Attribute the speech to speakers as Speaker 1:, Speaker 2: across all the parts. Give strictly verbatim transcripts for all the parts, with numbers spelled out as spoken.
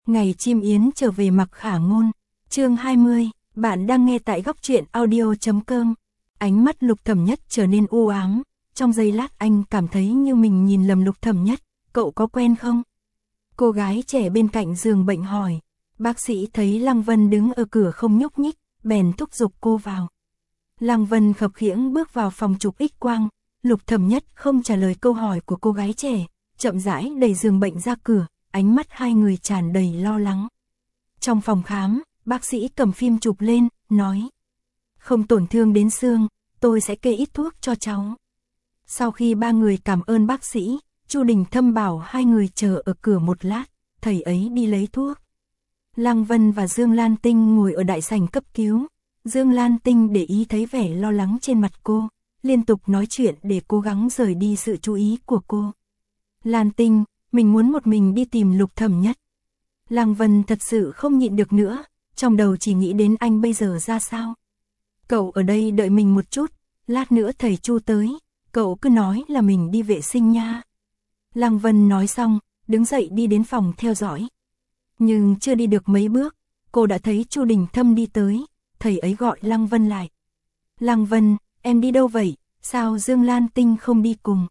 Speaker 1: Ngày chim yến trở về Mặc Khả Ngôn, chương hai mươi, bạn đang nghe tại góc truyện audio chấm com. Ánh mắt Lục Thẩm Nhất trở nên u ám, trong giây lát anh cảm thấy như mình nhìn lầm Lục Thẩm Nhất, cậu có quen không? Cô gái trẻ bên cạnh giường bệnh hỏi, bác sĩ thấy Lăng Vân đứng ở cửa không nhúc nhích, bèn thúc giục cô vào. Lăng Vân khập khiễng bước vào phòng chụp X-quang, Lục Thẩm Nhất không trả lời câu hỏi của cô gái trẻ, chậm rãi đẩy giường bệnh ra cửa, ánh mắt hai người tràn đầy lo lắng. Trong phòng khám, bác sĩ cầm phim chụp lên, nói, không tổn thương đến xương, tôi sẽ kê ít thuốc cho cháu. Sau khi ba người cảm ơn bác sĩ, Chu Đình Thâm bảo hai người chờ ở cửa một lát, thầy ấy đi lấy thuốc. Lăng Vân và Dương Lan Tinh ngồi ở đại sảnh cấp cứu. Dương Lan Tinh để ý thấy vẻ lo lắng trên mặt cô, liên tục nói chuyện để cố gắng rời đi sự chú ý của cô. Lan Tinh, mình muốn một mình đi tìm Lục Thẩm Nhất. Lăng Vân thật sự không nhịn được nữa, trong đầu chỉ nghĩ đến anh bây giờ ra sao. Cậu ở đây đợi mình một chút, lát nữa thầy Chu tới, cậu cứ nói là mình đi vệ sinh nha. Lăng Vân nói xong, đứng dậy đi đến phòng theo dõi. Nhưng chưa đi được mấy bước, cô đã thấy Chu Đình Thâm đi tới, thầy ấy gọi Lăng Vân lại. Lăng Vân, em đi đâu vậy, sao Dương Lan Tinh không đi cùng?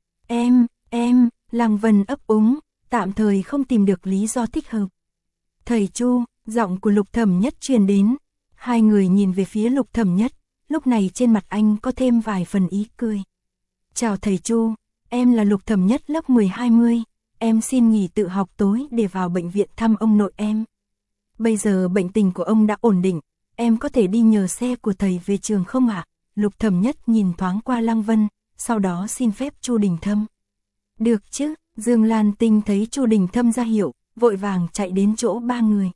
Speaker 1: Em, em, Lăng Vân ấp úng, tạm thời không tìm được lý do thích hợp. Thầy Chu, giọng của Lục Thẩm Nhất truyền đến, hai người nhìn về phía Lục Thẩm Nhất, lúc này trên mặt anh có thêm vài phần ý cười. Chào thầy Chu, em là Lục Thẩm Nhất lớp mười hai mươi, em xin nghỉ tự học tối để vào bệnh viện thăm ông nội em. Bây giờ bệnh tình của ông đã ổn định, em có thể đi nhờ xe của thầy về trường không ạ? Lục Thẩm Nhất nhìn thoáng qua Lăng Vân, sau đó xin phép Chu Đình Thâm. Được chứ, Dương Lan Tinh thấy Chu Đình Thâm ra hiệu, vội vàng chạy đến chỗ ba người.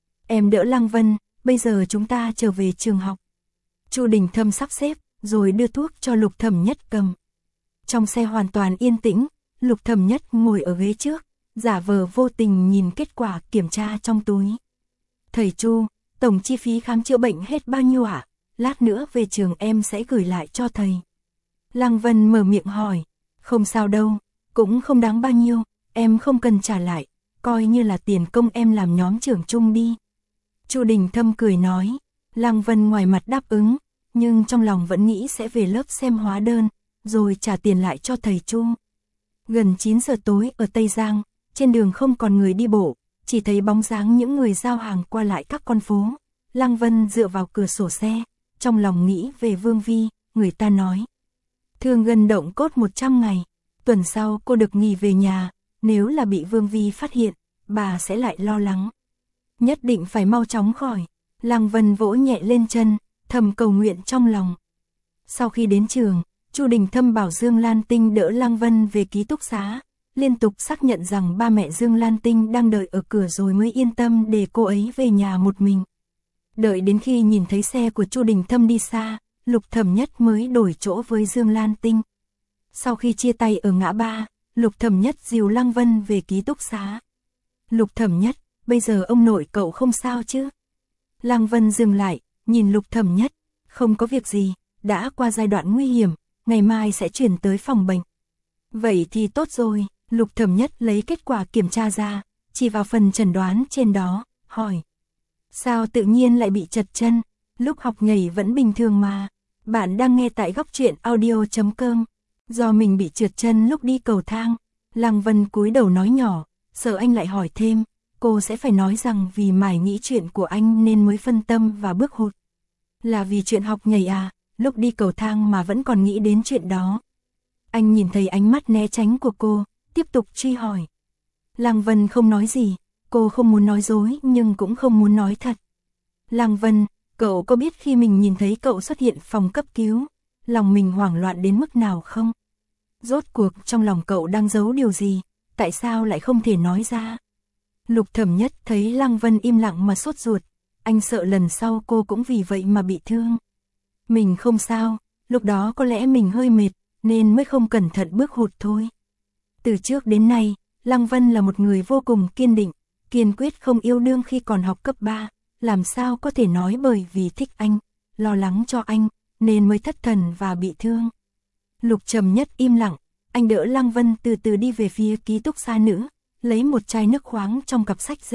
Speaker 1: Em đỡ Lăng Vân, bây giờ chúng ta trở về trường học. Chu Đình Thâm sắp xếp, rồi đưa thuốc cho Lục Thẩm Nhất cầm. Trong xe hoàn toàn yên tĩnh, Lục Thẩm Nhất ngồi ở ghế trước, giả vờ vô tình nhìn kết quả kiểm tra trong túi. Thầy Chu, tổng chi phí khám chữa bệnh hết bao nhiêu ạ? À? Lát nữa về trường em sẽ gửi lại cho thầy. Lăng Vân mở miệng hỏi, không sao đâu, cũng không đáng bao nhiêu, em không cần trả lại, coi như là tiền công em làm nhóm trưởng chung đi. Chu Đình Thâm cười nói, Lăng Vân ngoài mặt đáp ứng, nhưng trong lòng vẫn nghĩ sẽ về lớp xem hóa đơn, rồi trả tiền lại cho thầy Chu. Gần chín giờ tối ở Tây Giang, trên đường không còn người đi bộ, chỉ thấy bóng dáng những người giao hàng qua lại các con phố. Lăng Vân dựa vào cửa sổ xe, trong lòng nghĩ về Vương Vi, người ta nói. Thương gân động cốt một trăm ngày, tuần sau cô được nghỉ về nhà, nếu là bị Vương Vi phát hiện, bà sẽ lại lo lắng. Nhất định phải mau chóng khỏi. Lăng Vân vỗ nhẹ lên chân, thầm cầu nguyện trong lòng. Sau khi đến trường, Chu Đình Thâm bảo Dương Lan Tinh đỡ Lăng Vân về ký túc xá, liên tục xác nhận rằng ba mẹ Dương Lan Tinh đang đợi ở cửa rồi mới yên tâm để cô ấy về nhà một mình. Đợi đến khi nhìn thấy xe của Chu Đình Thâm đi xa, Lục Thẩm Nhất mới đổi chỗ với Dương Lan Tinh. Sau khi chia tay ở ngã ba, Lục Thẩm Nhất dìu Lăng Vân về ký túc xá. Lục Thẩm Nhất, bây giờ ông nội cậu không sao chứ? Lăng Vân dừng lại, nhìn Lục Thẩm Nhất, không có việc gì, đã qua giai đoạn nguy hiểm, ngày mai sẽ chuyển tới phòng bệnh. Vậy thì tốt rồi, Lục Thẩm Nhất lấy kết quả kiểm tra ra, chỉ vào phần chẩn đoán trên đó, hỏi. Sao tự nhiên lại bị trật chân, lúc học nhảy vẫn bình thường mà. Bạn đang nghe tại góc truyện audio chấm com. Do mình bị trượt chân lúc đi cầu thang, Lăng Vân cúi đầu nói nhỏ, sợ anh lại hỏi thêm, cô sẽ phải nói rằng vì mải nghĩ chuyện của anh nên mới phân tâm và bước hụt. Là vì chuyện học nhảy à, lúc đi cầu thang mà vẫn còn nghĩ đến chuyện đó. Anh nhìn thấy ánh mắt né tránh của cô, tiếp tục truy hỏi. Lăng Vân không nói gì, cô không muốn nói dối nhưng cũng không muốn nói thật. Lăng Vân, cậu có biết khi mình nhìn thấy cậu xuất hiện phòng cấp cứu, lòng mình hoảng loạn đến mức nào không? Rốt cuộc trong lòng cậu đang giấu điều gì, tại sao lại không thể nói ra? Lục Thẩm Nhất thấy Lăng Vân im lặng mà sốt ruột, anh sợ lần sau cô cũng vì vậy mà bị thương. Mình không sao, lúc đó có lẽ mình hơi mệt, nên mới không cẩn thận bước hụt thôi. Từ trước đến nay, Lăng Vân là một người vô cùng kiên định, kiên quyết không yêu đương khi còn học cấp ba, làm sao có thể nói bởi vì thích anh, lo lắng cho anh, nên mới thất thần và bị thương. Lục Trầm Nhất im lặng, anh đỡ Lăng Vân từ từ đi về phía ký túc xá nữ, lấy một chai nước khoáng trong cặp sách ra,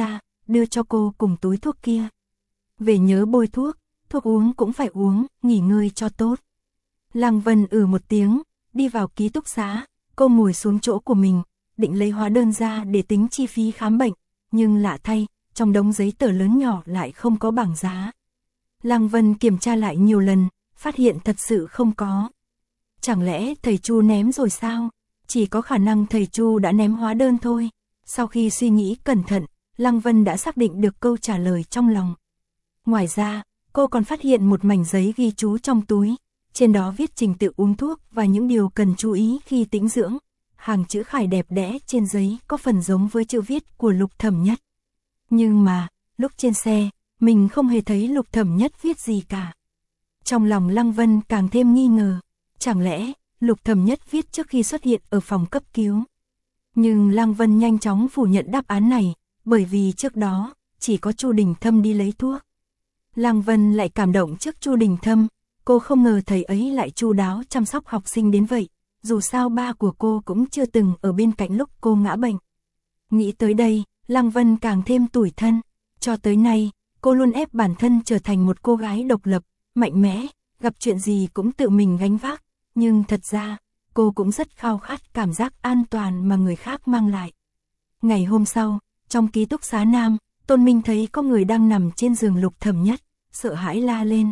Speaker 1: đưa cho cô cùng túi thuốc kia. Về nhớ bôi thuốc, thuốc uống cũng phải uống, nghỉ ngơi cho tốt. Lăng Vân ừ một tiếng, đi vào ký túc xá, cô ngồi xuống chỗ của mình, định lấy hóa đơn ra để tính chi phí khám bệnh, nhưng lạ thay, trong đống giấy tờ lớn nhỏ lại không có bảng giá. Lăng Vân kiểm tra lại nhiều lần, phát hiện thật sự không có. Chẳng lẽ thầy Chu ném rồi sao? Chỉ có khả năng thầy Chu đã ném hóa đơn thôi. Sau khi suy nghĩ cẩn thận, Lăng Vân đã xác định được câu trả lời trong lòng. Ngoài ra, cô còn phát hiện một mảnh giấy ghi chú trong túi, trên đó viết trình tự uống thuốc và những điều cần chú ý khi tĩnh dưỡng. Hàng chữ khải đẹp đẽ trên giấy có phần giống với chữ viết của Lục Thẩm Nhất. Nhưng mà, lúc trên xe, mình không hề thấy Lục Thẩm Nhất viết gì cả. Trong lòng Lăng Vân càng thêm nghi ngờ, chẳng lẽ Lục Thẩm Nhất viết trước khi xuất hiện ở phòng cấp cứu. Nhưng Lăng Vân nhanh chóng phủ nhận đáp án này, bởi vì trước đó, chỉ có Chu Đình Thâm đi lấy thuốc. Lăng Vân lại cảm động trước Chu Đình Thâm, cô không ngờ thầy ấy lại chu đáo chăm sóc học sinh đến vậy, dù sao ba của cô cũng chưa từng ở bên cạnh lúc cô ngã bệnh. Nghĩ tới đây, Lăng Vân càng thêm tủi thân, cho tới nay, cô luôn ép bản thân trở thành một cô gái độc lập, mạnh mẽ, gặp chuyện gì cũng tự mình gánh vác, nhưng thật ra, cô cũng rất khao khát cảm giác an toàn mà người khác mang lại. Ngày hôm sau, trong ký túc xá nam, Tôn Minh thấy có người đang nằm trên giường Lục Thẩm Nhất, sợ hãi la lên.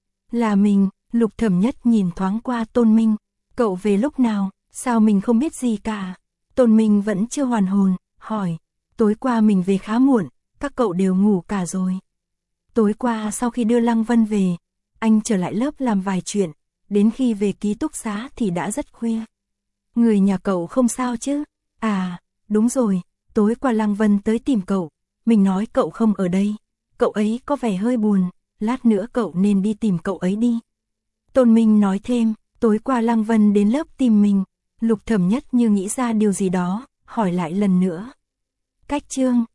Speaker 1: Là mình, Lục Thẩm Nhất nhìn thoáng qua Tôn Minh, cậu về lúc nào, sao mình không biết gì cả. Tôn Minh vẫn chưa hoàn hồn, hỏi, tối qua mình về khá muộn, các cậu đều ngủ cả rồi. Tối qua sau khi đưa Lăng Vân về, anh trở lại lớp làm vài chuyện, đến khi về ký túc xá thì đã rất khuya. Người nhà cậu không sao chứ? À, đúng rồi, tối qua Lăng Vân tới tìm cậu, mình nói cậu không ở đây, cậu ấy có vẻ hơi buồn, lát nữa cậu nên đi tìm cậu ấy đi. Tôn Minh nói thêm, tối qua Lăng Vân đến lớp tìm mình, Lục Thẩm Nhất như nghĩ ra điều gì đó, hỏi lại lần nữa. Cách chương